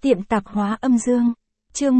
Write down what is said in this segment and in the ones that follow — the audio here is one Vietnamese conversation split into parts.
Tiệm tạp hóa âm dương, chương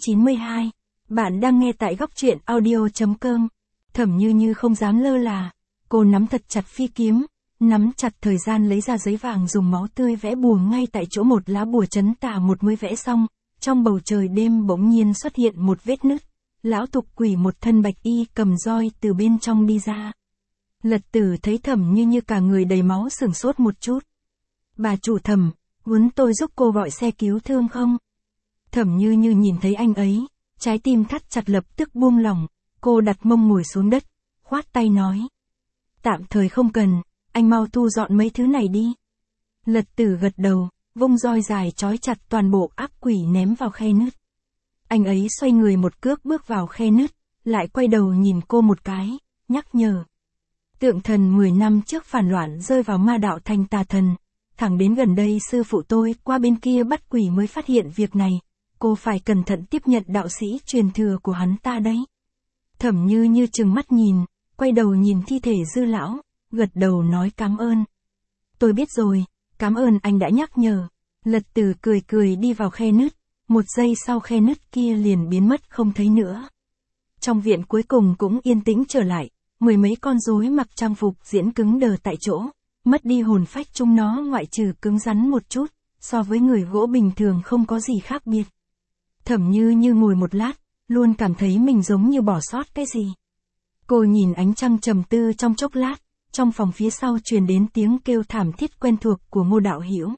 192. Bạn đang nghe tại góc truyện audio.com. Thẩm Như Như không dám lơ là, cô nắm thật chặt phi kiếm, nắm chặt thời gian lấy ra giấy vàng dùng máu tươi vẽ bùa ngay tại chỗ một lá bùa trấn tà một mới vẽ xong, trong bầu trời đêm bỗng nhiên xuất hiện một vết nứt, lão tục quỷ một thân bạch y cầm roi từ bên trong đi ra. Lật Tử thấy Thẩm Như Như cả người đầy máu sửng sốt một chút. Bà chủ Thẩm, muốn tôi giúp cô gọi xe cứu thương không? Thẩm Như Như nhìn thấy anh ấy, trái tim thắt chặt lập tức buông lỏng, cô đặt mông ngồi xuống đất, khoát tay nói. Tạm thời không cần, anh mau thu dọn mấy thứ này đi. Lật Tử gật đầu, vung roi dài trói chặt toàn bộ ác quỷ ném vào khe nứt. Anh ấy xoay người một cước bước vào khe nứt, lại quay đầu nhìn cô một cái, nhắc nhở. Tượng thần 10 năm trước phản loạn rơi vào ma đạo thành tà thần. Thẳng đến gần đây sư phụ tôi qua bên kia bắt quỷ mới phát hiện việc này, cô phải cẩn thận tiếp nhận đạo sĩ truyền thừa của hắn ta đấy. Thẩm Như Như trừng mắt nhìn, quay đầu nhìn thi thể Dư lão, gật đầu nói cảm ơn. Tôi biết rồi, cảm ơn anh đã nhắc nhở. Lật Tử cười cười đi vào khe nứt, một giây sau khe nứt kia liền biến mất không thấy nữa. Trong viện cuối cùng cũng yên tĩnh trở lại, mười mấy con rối mặc trang phục diễn cứng đờ tại chỗ. Mất đi hồn phách chúng nó ngoại trừ cứng rắn một chút, so với người gỗ bình thường không có gì khác biệt. Thẩm Như Như ngồi một lát, luôn cảm thấy mình giống như bỏ sót cái gì. Cô nhìn ánh trăng trầm tư trong chốc lát, trong phòng phía sau truyền đến tiếng kêu thảm thiết quen thuộc của Ngô Đạo Hiểu.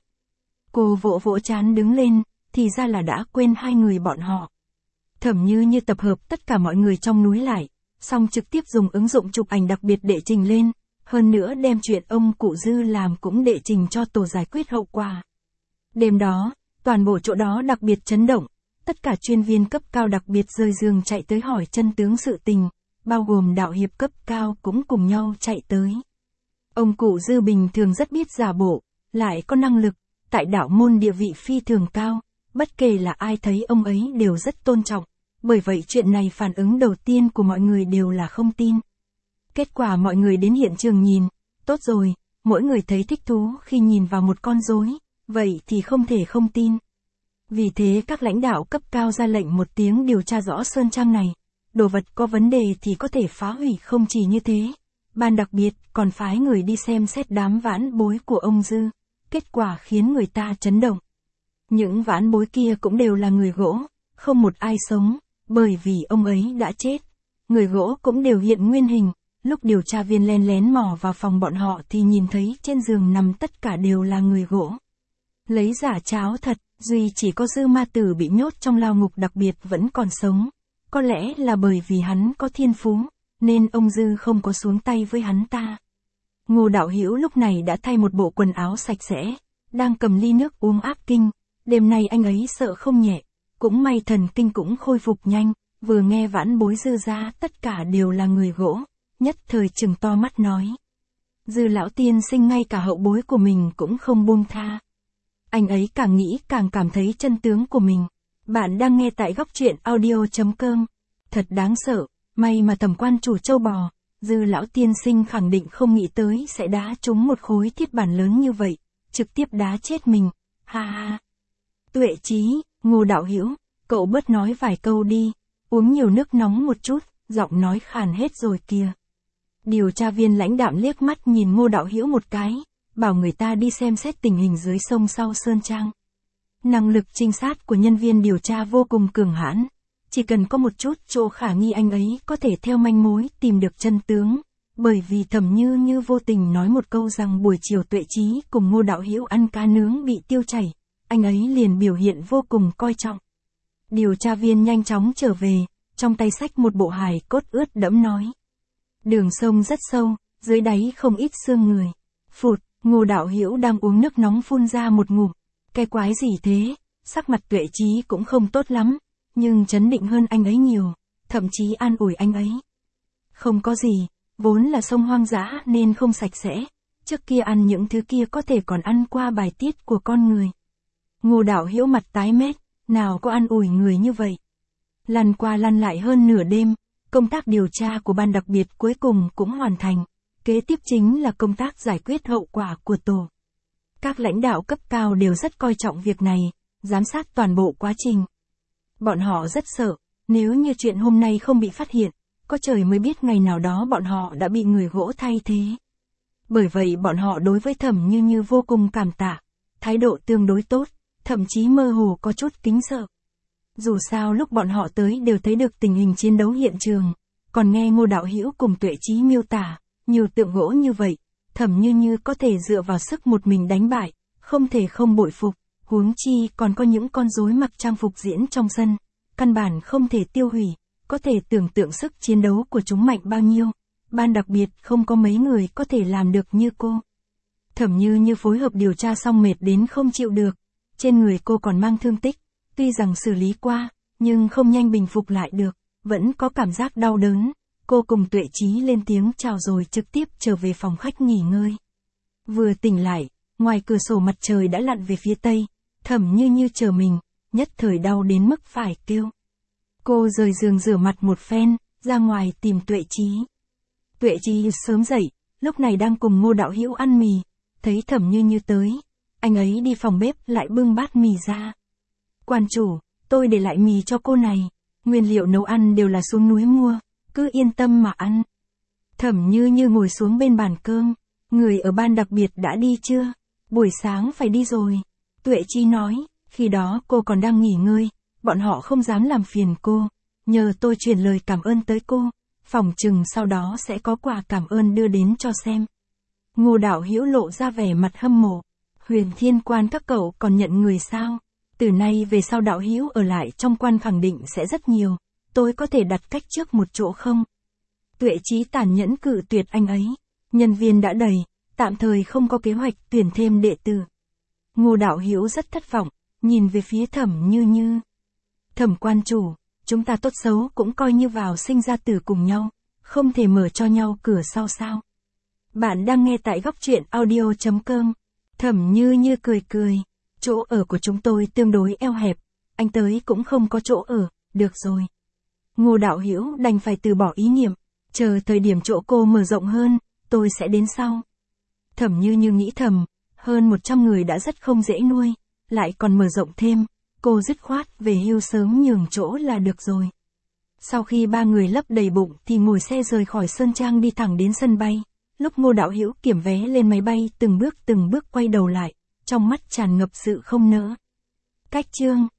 Cô vỗ vỗ trán đứng lên, thì ra là đã quên hai người bọn họ. Thẩm Như Như tập hợp tất cả mọi người trong núi lại, xong trực tiếp dùng ứng dụng chụp ảnh đặc biệt để trình lên. Hơn nữa đem chuyện ông cụ Dư làm cũng đệ trình cho tổ giải quyết hậu quả. Đêm đó, toàn bộ chỗ đó đặc biệt chấn động, tất cả chuyên viên cấp cao đặc biệt rời giường chạy tới hỏi chân tướng sự tình, bao gồm đạo hiệp cấp cao cũng cùng nhau chạy tới. Ông cụ Dư bình thường rất biết giả bộ, lại có năng lực, tại đạo môn địa vị phi thường cao, bất kể là ai thấy ông ấy đều rất tôn trọng, bởi vậy chuyện này phản ứng đầu tiên của mọi người đều là không tin. Kết quả mọi người đến hiện trường nhìn, tốt rồi, mỗi người thấy thích thú khi nhìn vào một con rối, vậy thì không thể không tin. Vì thế các lãnh đạo cấp cao ra lệnh một tiếng điều tra rõ sơn trang này, đồ vật có vấn đề thì có thể phá hủy. Không chỉ như thế, ban đặc biệt còn phái người đi xem xét đám vãn bối của ông Dư, kết quả khiến người ta chấn động. Những vãn bối kia cũng đều là người gỗ, không một ai sống, bởi vì ông ấy đã chết. Người gỗ cũng đều hiện nguyên hình. Lúc điều tra viên len lén mò vào phòng bọn họ thì nhìn thấy trên giường nằm tất cả đều là người gỗ. Lấy giả cháo thật, duy chỉ có Dư ma tử bị nhốt trong lao ngục đặc biệt vẫn còn sống. Có lẽ là bởi vì hắn có thiên phú, nên ông Dư không có xuống tay với hắn ta. Ngô Đạo Hiểu lúc này đã thay một bộ quần áo sạch sẽ, đang cầm ly nước uống áp kinh. Đêm nay anh ấy sợ không nhẹ, cũng may thần kinh cũng khôi phục nhanh, vừa nghe vãn bối Dư ra tất cả đều là người gỗ. Nhất thời trừng to mắt nói. Dư lão tiên sinh ngay cả hậu bối của mình cũng không buông tha. Anh ấy càng nghĩ càng cảm thấy chân tướng của mình. Bạn đang nghe tại góc truyện audio.com. Thật đáng sợ, may mà Thẩm quan chủ châu bò, Dư lão tiên sinh khẳng định không nghĩ tới sẽ đá trúng một khối thiết bản lớn như vậy, trực tiếp đá chết mình, ha ha. Tuệ Chí, Ngô Đạo Hiểu, cậu bớt nói vài câu đi, uống nhiều nước nóng một chút, giọng nói khàn hết rồi kìa. Điều tra viên lãnh đạm liếc mắt nhìn Ngô Đạo Hiểu một cái, bảo người ta đi xem xét tình hình dưới sông sau sơn trang. Năng lực trinh sát của nhân viên điều tra vô cùng cường hãn, chỉ cần có một chút chỗ khả nghi anh ấy có thể theo manh mối tìm được chân tướng, bởi vì Thẩm Như Như vô tình nói một câu rằng buổi chiều Tuệ Chí cùng Ngô Đạo Hiểu ăn cá nướng bị tiêu chảy, anh ấy liền biểu hiện vô cùng coi trọng. Điều tra viên nhanh chóng trở về, trong tay xách một bộ hài cốt ướt đẫm nói. Đường sông rất sâu, dưới đáy không ít xương người. Phụt, Ngô Đạo Hiểu đang uống nước nóng phun ra một ngụm. Cái quái gì thế, sắc mặt Tuệ Chí cũng không tốt lắm, nhưng trấn định hơn anh ấy nhiều, thậm chí an ủi anh ấy. Không có gì, vốn là sông hoang dã nên không sạch sẽ, trước kia ăn những thứ kia có thể còn ăn qua bài tiết của con người. Ngô Đạo Hiểu mặt tái mét, nào có an ủi người như vậy. Lăn qua lăn lại hơn nửa đêm. Công tác điều tra của ban đặc biệt cuối cùng cũng hoàn thành, kế tiếp chính là công tác giải quyết hậu quả của tổ. Các lãnh đạo cấp cao đều rất coi trọng việc này, giám sát toàn bộ quá trình. Bọn họ rất sợ, nếu như chuyện hôm nay không bị phát hiện, có trời mới biết ngày nào đó bọn họ đã bị người gỗ thay thế. Bởi vậy bọn họ đối với Thẩm Như Như vô cùng cảm tạ, thái độ tương đối tốt, thậm chí mơ hồ có chút kính sợ. Dù sao lúc bọn họ tới đều thấy được tình hình chiến đấu hiện trường, còn nghe Ngô Đạo Hữu cùng Tuệ Chí miêu tả, nhiều tượng gỗ như vậy, Thẩm Như Như có thể dựa vào sức một mình đánh bại, không thể không bội phục, huống chi còn có những con rối mặc trang phục diễn trong sân, căn bản không thể tiêu hủy, có thể tưởng tượng sức chiến đấu của chúng mạnh bao nhiêu, ban đặc biệt không có mấy người có thể làm được như cô. Thẩm Như Như phối hợp điều tra xong mệt đến không chịu được, trên người cô còn mang thương tích, tuy rằng xử lý qua, nhưng không nhanh bình phục lại được, vẫn có cảm giác đau đớn. Cô cùng Tuệ Chí lên tiếng chào rồi trực tiếp trở về phòng khách nghỉ ngơi. Vừa tỉnh lại, ngoài cửa sổ mặt trời đã lặn về phía tây, Thẩm Như Như chờ mình, nhất thời đau đến mức phải kêu. Cô rời giường rửa mặt một phen, ra ngoài tìm Tuệ Chí. Tuệ Chí sớm dậy, lúc này đang cùng Ngô Đạo Hữu ăn mì, thấy Thẩm Như Như tới, anh ấy đi phòng bếp lại bưng bát mì ra. Quan chủ, tôi để lại mì cho cô này, nguyên liệu nấu ăn đều là xuống núi mua, cứ yên tâm mà ăn. Thẩm Như Như ngồi xuống bên bàn cơm, người ở ban đặc biệt đã đi chưa? Buổi sáng phải đi rồi. Tuệ Chí nói, khi đó cô còn đang nghỉ ngơi, bọn họ không dám làm phiền cô, nhờ tôi truyền lời cảm ơn tới cô, phỏng chừng sau đó sẽ có quà cảm ơn đưa đến cho xem. Ngô Đạo Hữu lộ ra vẻ mặt hâm mộ, Huyền Thiên Quan các cậu còn nhận người sao? Từ nay về sau Đạo Hữu ở lại trong quan khẳng định sẽ rất nhiều, tôi có thể đặt cách trước một chỗ không? Tuệ Chí tàn nhẫn cự tuyệt anh ấy, nhân viên đã đầy, tạm thời không có kế hoạch tuyển thêm đệ tử. Ngô Đạo Hữu rất thất vọng, nhìn về phía Thẩm Như Như. Thẩm quan chủ, chúng ta tốt xấu cũng coi như vào sinh ra tử cùng nhau, không thể mở cho nhau cửa sau sao? Bạn đang nghe tại góc truyện audio.com. Thẩm Như Như cười cười, chỗ ở của chúng tôi tương đối eo hẹp, anh tới cũng không có chỗ ở, được rồi. Ngô Đạo Hữu đành phải từ bỏ ý niệm, chờ thời điểm chỗ cô mở rộng hơn, tôi sẽ đến sau. Thẩm Như Như nghĩ thầm, hơn 100 người đã rất không dễ nuôi, lại còn mở rộng thêm, cô dứt khoát về hưu sớm nhường chỗ là được rồi. Sau khi ba người lấp đầy bụng thì ngồi xe rời khỏi Sơn Trang đi thẳng đến sân bay. Lúc Ngô Đạo Hữu kiểm vé lên máy bay từng bước quay đầu lại, trong mắt tràn ngập sự không nỡ. Cách chương